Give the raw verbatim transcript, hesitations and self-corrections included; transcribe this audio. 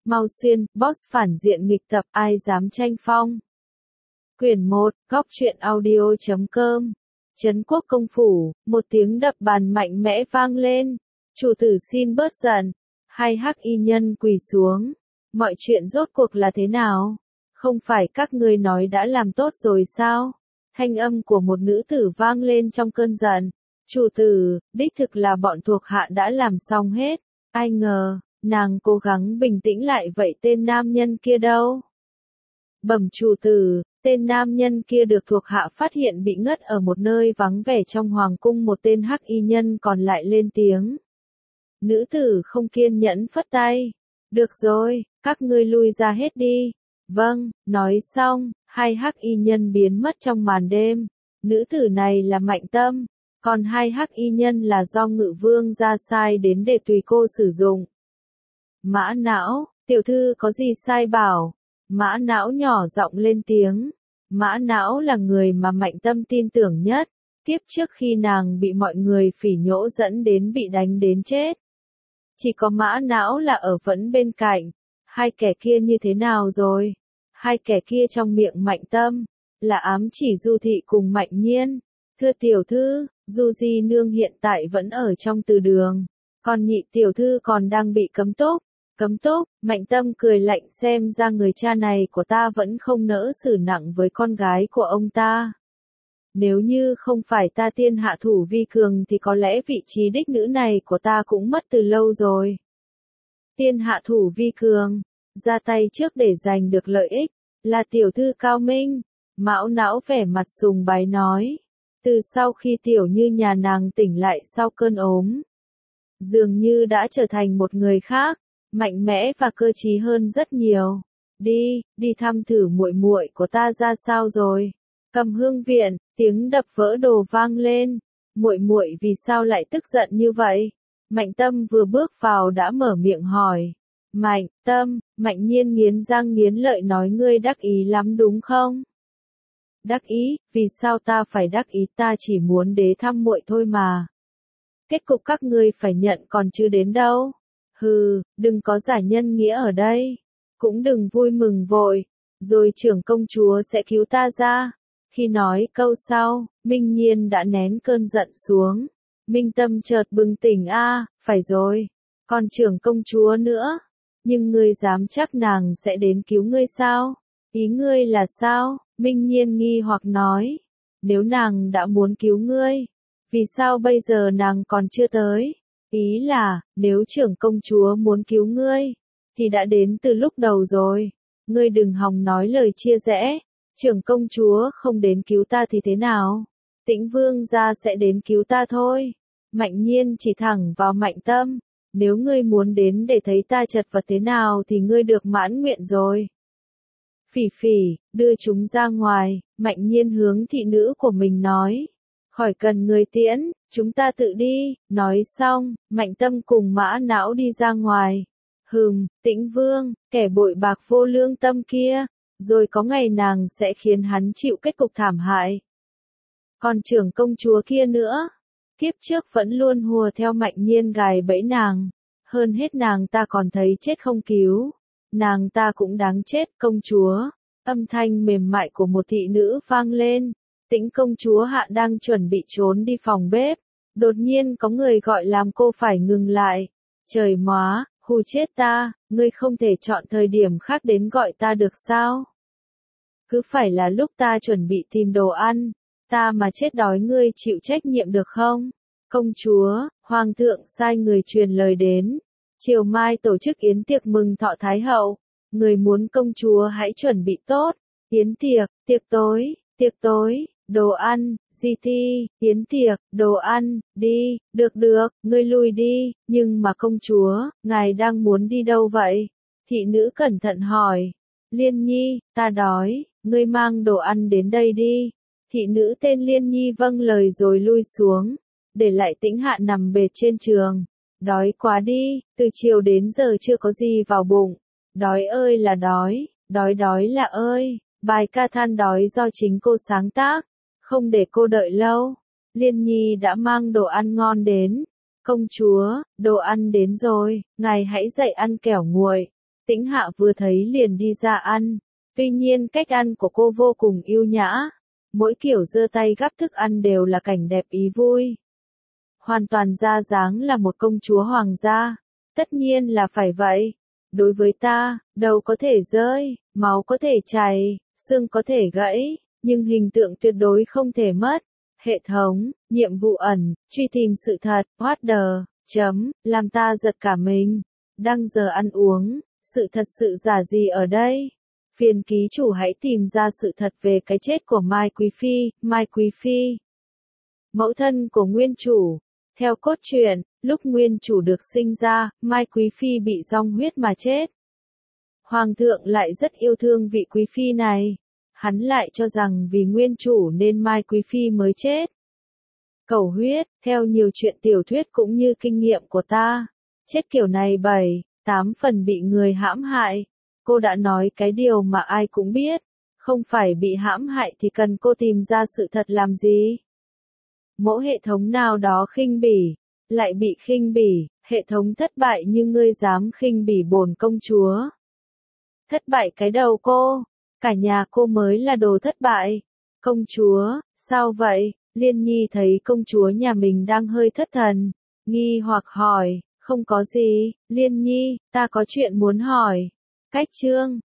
Mau Xuyên, boss phản diện nghịch tập, ai dám tranh phong. Quyển một, góc truyện audio chấm com. Trấn quốc công phủ, một tiếng đập bàn mạnh mẽ vang lên. Chủ tử xin bớt giận. Hai hắc y nhân quỳ xuống. Mọi chuyện rốt cuộc là thế nào? Không phải các ngươi nói đã làm tốt rồi sao? Thanh âm của một nữ tử vang lên trong cơn giận. Chủ tử, đích thực là bọn thuộc hạ đã làm xong hết. Ai ngờ, nàng cố gắng bình tĩnh lại vậy tên nam nhân kia đâu? Bẩm chủ tử, tên nam nhân kia được thuộc hạ phát hiện bị ngất ở một nơi vắng vẻ trong hoàng cung. Một tên hắc y nhân còn lại lên tiếng. Nữ tử không kiên nhẫn phất tay. Được rồi, các ngươi lui ra hết đi. Vâng, nói xong, hai hắc y nhân biến mất trong màn đêm. Nữ tử này là Mạnh Tâm, còn hai hắc y nhân là do Ngự Vương ra sai đến để tùy cô sử dụng. Mã Não, tiểu thư có gì sai bảo? Mã Não nhỏ giọng lên tiếng. Mã Não là người mà Mạnh Tâm tin tưởng nhất, kiếp trước khi nàng bị mọi người phỉ nhổ dẫn đến bị đánh đến chết. Chỉ có Mã Não là ở vẫn bên cạnh. Hai kẻ kia như thế nào rồi? Hai kẻ kia trong miệng Mạnh Tâm, là ám chỉ Du Thị cùng Mạnh Nhiên. Thưa tiểu thư, Du Di Nương hiện tại vẫn ở trong từ đường, còn nhị tiểu thư còn đang bị cấm túc. Cấm túc, Mạnh Tâm cười lạnh, xem ra người cha này của ta vẫn không nỡ xử nặng với con gái của ông ta. Nếu như không phải ta tiên hạ thủ vi cường thì có lẽ vị trí đích nữ này của ta cũng mất từ lâu rồi. Tiên hạ thủ vi cường, ra tay trước để giành được lợi ích, là tiểu thư cao minh. Mão Não vẻ mặt sùng bái nói. Từ sau khi tiểu như nhà nàng tỉnh lại sau cơn ốm, dường như đã trở thành một người khác, mạnh mẽ và cơ trí hơn rất nhiều. Đi, đi thăm thử muội muội của ta ra sao rồi. Cầm Hương viện, tiếng đập vỡ đồ vang lên. Muội muội vì sao lại tức giận như vậy? Mạnh Tâm vừa bước vào đã mở miệng hỏi. Mạnh Tâm, Mạnh Nhiên nghiến răng nghiến lợi nói, ngươi đắc ý lắm đúng không? Đắc ý, vì sao ta phải đắc ý, ta chỉ muốn đến thăm muội thôi mà. Kết cục các ngươi phải nhận còn chưa đến đâu. Hừ, đừng có giả nhân nghĩa ở đây. Cũng đừng vui mừng vội, rồi trưởng công chúa sẽ cứu ta ra. Khi nói câu sau, Minh Nhiên đã nén cơn giận xuống. Minh Tâm chợt bừng tỉnh, a, à, phải rồi, còn trưởng công chúa nữa. Nhưng ngươi dám chắc nàng sẽ đến cứu ngươi sao? Ý ngươi là sao? Minh Nhiên nghi hoặc nói. Nếu nàng đã muốn cứu ngươi, vì sao bây giờ nàng còn chưa tới? Ý là, nếu trưởng công chúa muốn cứu ngươi, thì đã đến từ lúc đầu rồi. Ngươi đừng hòng nói lời chia rẽ. Trưởng công chúa không đến cứu ta thì thế nào? Tĩnh Vương gia sẽ đến cứu ta thôi. Mạnh Nhiên chỉ thẳng vào Mạnh Tâm. Nếu ngươi muốn đến để thấy ta chật vật thế nào thì ngươi được mãn nguyện rồi. Phỉ Phỉ, đưa chúng ra ngoài. Mạnh Nhiên hướng thị nữ của mình nói. Khỏi cần người tiễn, chúng ta tự đi. Nói xong, Mạnh Tâm cùng Mã Não đi ra ngoài. Hừm, Tĩnh Vương, kẻ bội bạc vô lương tâm kia. Rồi có ngày nàng sẽ khiến hắn chịu kết cục thảm hại. Còn trưởng công chúa kia nữa, kiếp trước vẫn luôn hùa theo Mạnh Nhiên gài bẫy nàng. Hơn hết nàng ta còn thấy chết không cứu. Nàng ta cũng đáng chết. Công chúa, âm thanh mềm mại của một thị nữ vang lên. Tĩnh công chúa hạ đang chuẩn bị trốn đi phòng bếp. Đột nhiên có người gọi làm cô phải ngừng lại. Trời móa, hù chết ta, ngươi không thể chọn thời điểm khác đến gọi ta được sao? Cứ phải là lúc ta chuẩn bị tìm đồ ăn, ta mà chết đói ngươi chịu trách nhiệm được không? Công chúa, hoàng thượng sai người truyền lời đến. Chiều mai tổ chức yến tiệc mừng thọ Thái hậu. Người muốn công chúa hãy chuẩn bị tốt. Yến tiệc, tiệc tối, tiệc tối, đồ ăn, di thi, yến tiệc, đồ ăn, đi, được được, ngươi lui đi, nhưng mà công chúa, ngài đang muốn đi đâu vậy? Thị nữ cẩn thận hỏi. Liên Nhi, ta đói, ngươi mang đồ ăn đến đây đi. Thị nữ tên Liên Nhi vâng lời rồi lui xuống, để lại Tĩnh Hạ nằm bệt trên giường. Đói quá đi, từ chiều đến giờ chưa có gì vào bụng. Đói ơi là đói, đói đói là ơi. Bài ca than đói do chính cô sáng tác, không để cô đợi lâu. Liên Nhi đã mang đồ ăn ngon đến. Công chúa, đồ ăn đến rồi, ngài hãy dậy ăn kẻo nguội. Tĩnh Hạ vừa thấy liền đi ra ăn. Tuy nhiên cách ăn của cô vô cùng yêu nhã. Mỗi kiểu giơ tay gắp thức ăn đều là cảnh đẹp ý vui. Hoàn toàn ra dáng là một công chúa hoàng gia. Tất nhiên là phải vậy. Đối với ta, đầu có thể rơi, máu có thể chảy, xương có thể gãy, nhưng hình tượng tuyệt đối không thể mất. Hệ thống, nhiệm vụ ẩn, truy tìm sự thật, what the, chấm, làm ta giật cả mình. Đăng giờ ăn uống, sự thật sự giả gì ở đây? Phiền ký chủ hãy tìm ra sự thật về cái chết của Mai Quý Phi, Mai Quý Phi. Mẫu thân của nguyên chủ. Theo cốt truyện, lúc nguyên chủ được sinh ra, Mai Quý Phi bị dong huyết mà chết. Hoàng thượng lại rất yêu thương vị Quý Phi này. Hắn lại cho rằng vì nguyên chủ nên Mai Quý Phi mới chết. Cầu huyết, theo nhiều chuyện tiểu thuyết cũng như kinh nghiệm của ta. Chết kiểu này bảy, tám phần bị người hãm hại. Cô đã nói cái điều mà ai cũng biết. Không phải bị hãm hại thì cần cô tìm ra sự thật làm gì? Mỗi hệ thống nào đó khinh bỉ, lại bị khinh bỉ, hệ thống thất bại như ngươi dám khinh bỉ bổn công chúa. Thất bại cái đầu cô, cả nhà cô mới là đồ thất bại. Công chúa, sao vậy? Liên Nhi thấy công chúa nhà mình đang hơi thất thần, nghi hoặc hỏi, không có gì, Liên Nhi, ta có chuyện muốn hỏi. Cách chương